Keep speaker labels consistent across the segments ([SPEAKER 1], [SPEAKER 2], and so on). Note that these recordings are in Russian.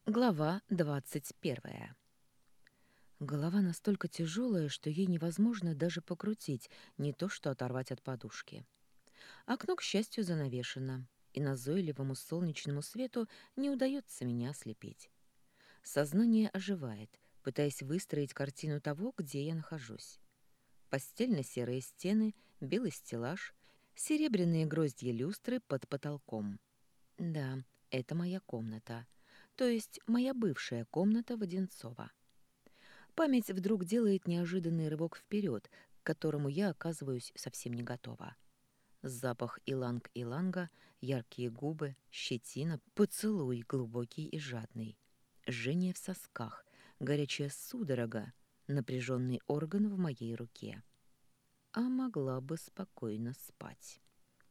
[SPEAKER 1] Глава 21. Голова настолько тяжелая, что ей невозможно даже покрутить, не то что оторвать от подушки. Окно, к счастью, занавешено, и назойливому солнечному свету не удается меня ослепить. Сознание оживает, пытаясь выстроить картину того, где я нахожусь. Постельно-серые стены, белый стеллаж, серебряные гроздья люстры под потолком. Да, это моя комната, то есть моя бывшая комната в Одинцово. Память вдруг делает неожиданный рывок вперед, к которому я оказываюсь совсем не готова. Запах иланг-иланга, яркие губы, щетина, поцелуй глубокий и жадный. Жжение в сосках, горячая судорога, напряженный орган в моей руке. А могла бы спокойно спать.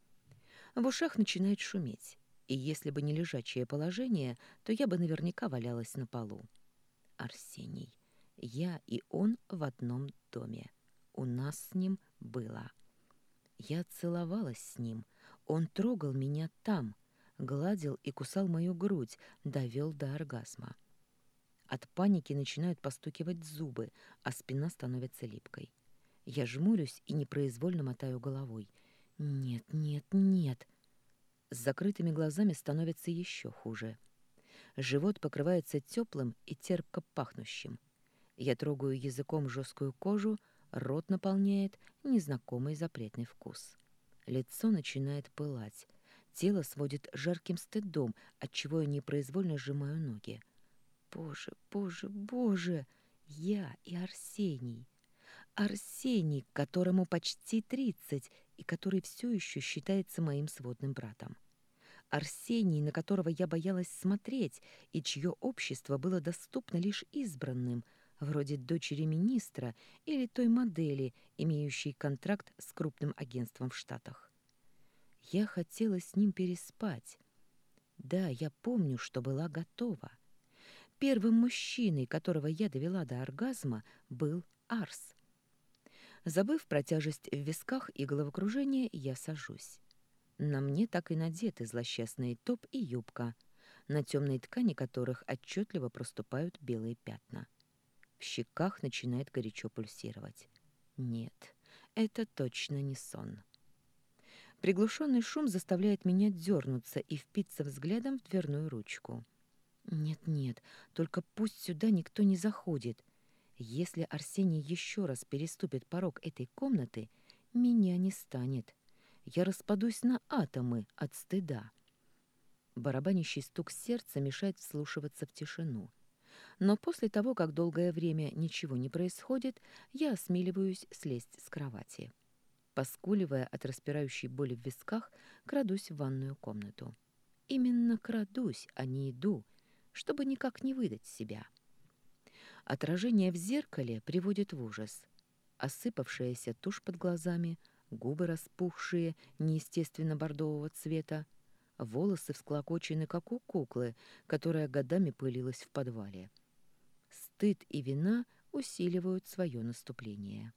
[SPEAKER 1] В ушах начинает шуметь, и если бы не лежачее положение, то я бы наверняка валялась на полу. Арсений. Я и он в одном доме. У нас с ним было. Я целовалась с ним. Он трогал меня там, гладил и кусал мою грудь, довел до оргазма. От паники начинают постукивать зубы, а спина становится липкой. Я жмурюсь и непроизвольно мотаю головой. Нет, нет, нет. С закрытыми глазами становится еще хуже. Живот покрывается теплым и терпко пахнущим. Я трогаю языком жесткую кожу, рот наполняет незнакомый запретный вкус. Лицо начинает пылать, тело сводит жарким стыдом, отчего я непроизвольно сжимаю ноги. Боже, боже, боже! Я и Арсений. Арсений, которому почти 30 и который все еще считается моим сводным братом. Арсений, на которого я боялась смотреть и чье общество было доступно лишь избранным, вроде дочери министра или той модели, имеющей контракт с крупным агентством в Штатах. Я хотела с ним переспать. Да, я помню, что была готова. Первым мужчиной, которого я довела до оргазма, был Арс. Забыв про тяжесть в висках и головокружение, я сажусь. На мне так и надеты злосчастный топ и юбка, на темной ткани которых отчетливо проступают белые пятна. В щеках начинает горячо пульсировать. Нет, это точно не сон. Приглушенный шум заставляет меня дернуться и впиться взглядом в дверную ручку. Нет-нет, только пусть сюда никто не заходит. Если Арсений еще раз переступит порог этой комнаты, меня не станет. Я распадусь на атомы от стыда. Барабанящий стук сердца мешает вслушиваться в тишину. Но после того, как долгое время ничего не происходит, я осмеливаюсь слезть с кровати. Поскуливая от распирающей боли в висках, крадусь в ванную комнату. Именно крадусь, а не иду, чтобы никак не выдать себя. Отражение в зеркале приводит в ужас. Осыпавшаяся тушь под глазами, губы распухшие, неестественно бордового цвета, волосы всклокочены, как у куклы, которая годами пылилась в подвале. Стыд и вина усиливают свое наступление.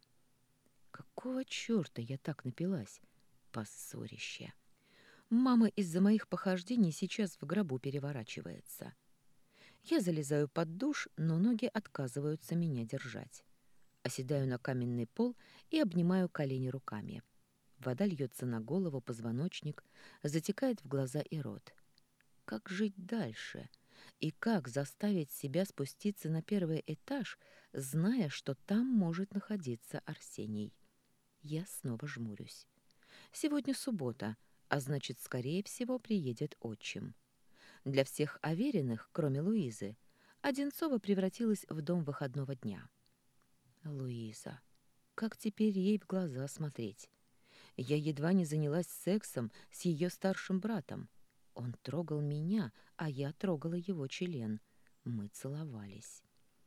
[SPEAKER 1] Какого черта я так напилась? Поссорище. Мама из-за моих похождений сейчас в гробу переворачивается. Я залезаю под душ, но ноги отказываются меня держать. Оседаю на каменный пол и обнимаю колени руками. Вода льется на голову, позвоночник, затекает в глаза и рот. Как жить дальше? И как заставить себя спуститься на первый этаж, зная, что там может находиться Арсений? Я снова жмурюсь. Сегодня суббота, а значит, скорее всего, приедет отчим. Для всех Авериных, кроме Луизы, Одинцово превратилась в дом выходного дня. Луиза. Как теперь ей в глаза смотреть? Я едва не занялась сексом с ее старшим братом. Он трогал меня, а я трогала его член. Мы целовались.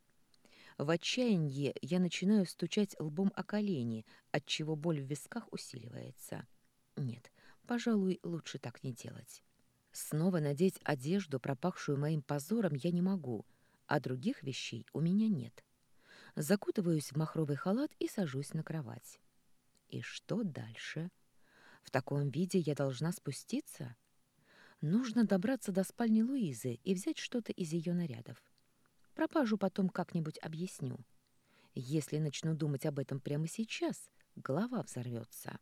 [SPEAKER 1] В отчаянии я начинаю стучать лбом о колени, отчего боль в висках усиливается. Нет, пожалуй, лучше так не делать. Снова надеть одежду, пропахшую моим позором, я не могу, а других вещей у меня нет. Закутываюсь в махровый халат и сажусь на кровать. И что дальше? В таком виде я должна спуститься? Нужно добраться до спальни Луизы и взять что-то из ее нарядов. Пропажу потом как-нибудь объясню. Если начну думать об этом прямо сейчас, голова взорвется.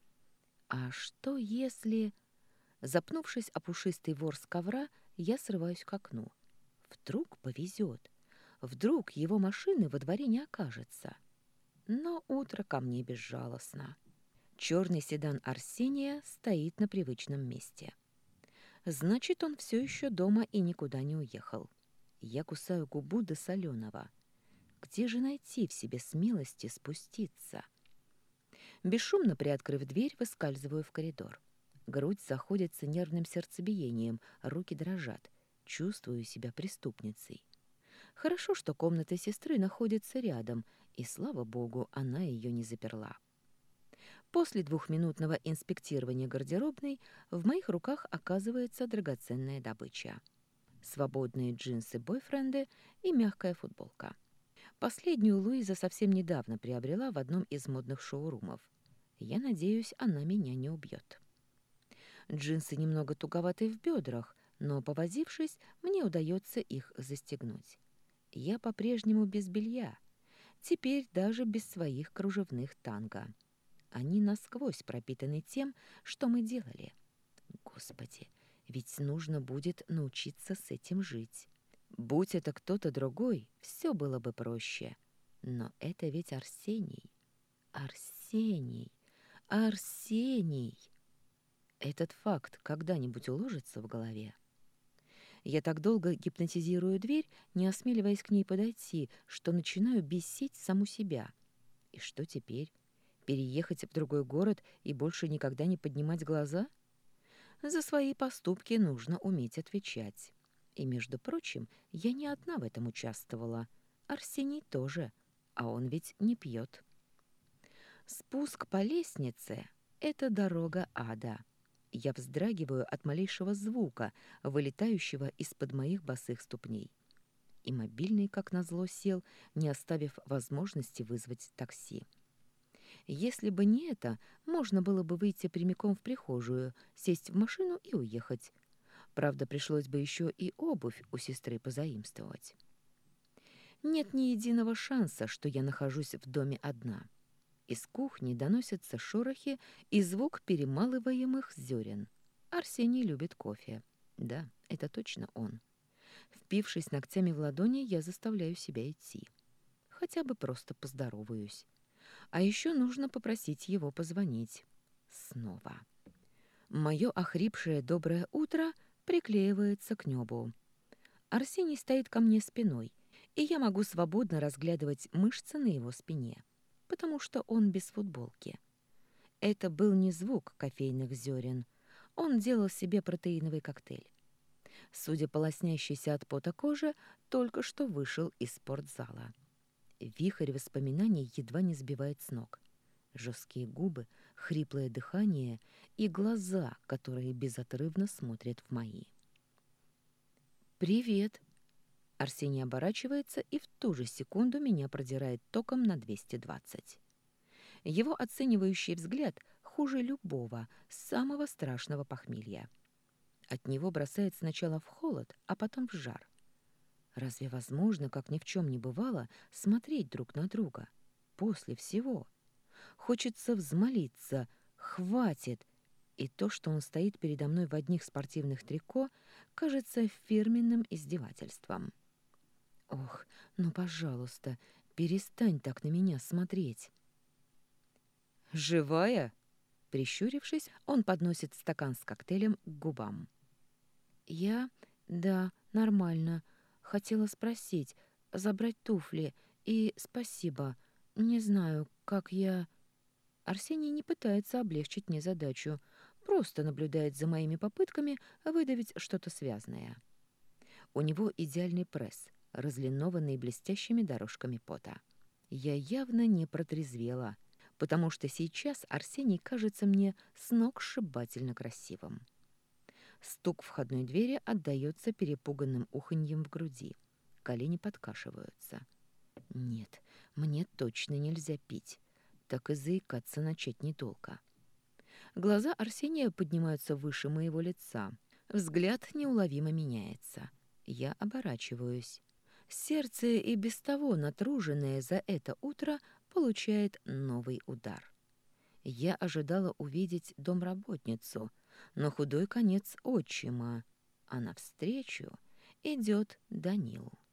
[SPEAKER 1] А что если... Запнувшись о пушистый ворс ковра, я срываюсь к окну. Вдруг повезет. Вдруг его машины во дворе не окажется. Но утро ко мне безжалостно. Черный седан Арсения стоит на привычном месте. Значит, он все еще дома и никуда не уехал. Я кусаю губу до соленого. Где же найти в себе смелости спуститься? Бесшумно приоткрыв дверь, выскальзываю в коридор. Грудь заходится нервным сердцебиением, руки дрожат. Чувствую себя преступницей. Хорошо, что комната сестры находится рядом, и, слава богу, она ее не заперла. После двухминутного инспектирования гардеробной в моих руках оказывается драгоценная добыча. Свободные джинсы-бойфренды и мягкая футболка. Последнюю Луиза совсем недавно приобрела в одном из модных шоурумов. Я надеюсь, она меня не убьет. Джинсы немного туговаты в бедрах, но, повозившись, мне удается их застегнуть. Я по-прежнему без белья, теперь даже без своих кружевных танго. Они насквозь пропитаны тем, что мы делали. Господи, ведь нужно будет научиться с этим жить. Будь это кто-то другой, все было бы проще. Но это ведь Арсений. Арсений. Арсений. Этот факт когда-нибудь уложится в голове? Я так долго гипнотизирую дверь, не осмеливаясь к ней подойти, что начинаю бесить саму себя. И что теперь? Переехать в другой город и больше никогда не поднимать глаза? За свои поступки нужно уметь отвечать. И, между прочим, я не одна в этом участвовала. Арсений тоже, а он ведь не пьет. Спуск по лестнице — это дорога ада. Я вздрагиваю от малейшего звука, вылетающего из-под моих босых ступней. И мобильный, как назло, сел, не оставив возможности вызвать такси. Если бы не это, можно было бы выйти прямиком в прихожую, сесть в машину и уехать. Правда, пришлось бы еще и обувь у сестры позаимствовать. Нет ни единого шанса, что я нахожусь в доме одна. Из кухни доносятся шорохи и звук перемалываемых зерен. Арсений любит кофе. Да, это точно он. Впившись ногтями в ладони, я заставляю себя идти. Хотя бы просто поздороваюсь. А еще нужно попросить его позвонить. Снова. Мое охрипшее доброе утро приклеивается к небу. Арсений стоит ко мне спиной, и я могу свободно разглядывать мышцы на его спине, потому что он без футболки. Это был не звук кофейных зерен. Он делал себе протеиновый коктейль. Судя по лоснящейся от пота коже, только что вышел из спортзала. Вихрь воспоминаний едва не сбивает с ног. Жесткие губы, хриплое дыхание и глаза, которые безотрывно смотрят в мои. «Привет!» Арсений оборачивается, и в ту же секунду меня продирает током на 220. Его оценивающий взгляд хуже любого, самого страшного похмелья. От него бросает сначала в холод, а потом в жар. Разве возможно, как ни в чем не бывало, смотреть друг на друга? После всего. Хочется взмолиться. Хватит! И то, что он стоит передо мной в одних спортивных трико, кажется фирменным издевательством. Ох, ну, пожалуйста, перестань так на меня смотреть. «Живая?» Прищурившись, он подносит стакан с коктейлем к губам. «Я? Да, нормально. Хотела спросить, забрать туфли. И спасибо. Не знаю, как я...» Арсений не пытается облегчить мне задачу, просто наблюдает за моими попытками выдавить что-то связное. У него идеальный пресс, разлинованный блестящими дорожками пота. Я явно не протрезвела, потому что сейчас Арсений кажется мне сногсшибательно красивым. Стук входной двери отдаётся перепуганным уханьем в груди. Колени подкашиваются. Нет, мне точно нельзя пить. Так и заикаться начать недолго. Глаза Арсения поднимаются выше моего лица. Взгляд неуловимо меняется. Я оборачиваюсь. Сердце, и без того натруженное за это утро, получает новый удар. Я ожидала увидеть домработницу, но худой конец отчима, а навстречу идет Данил.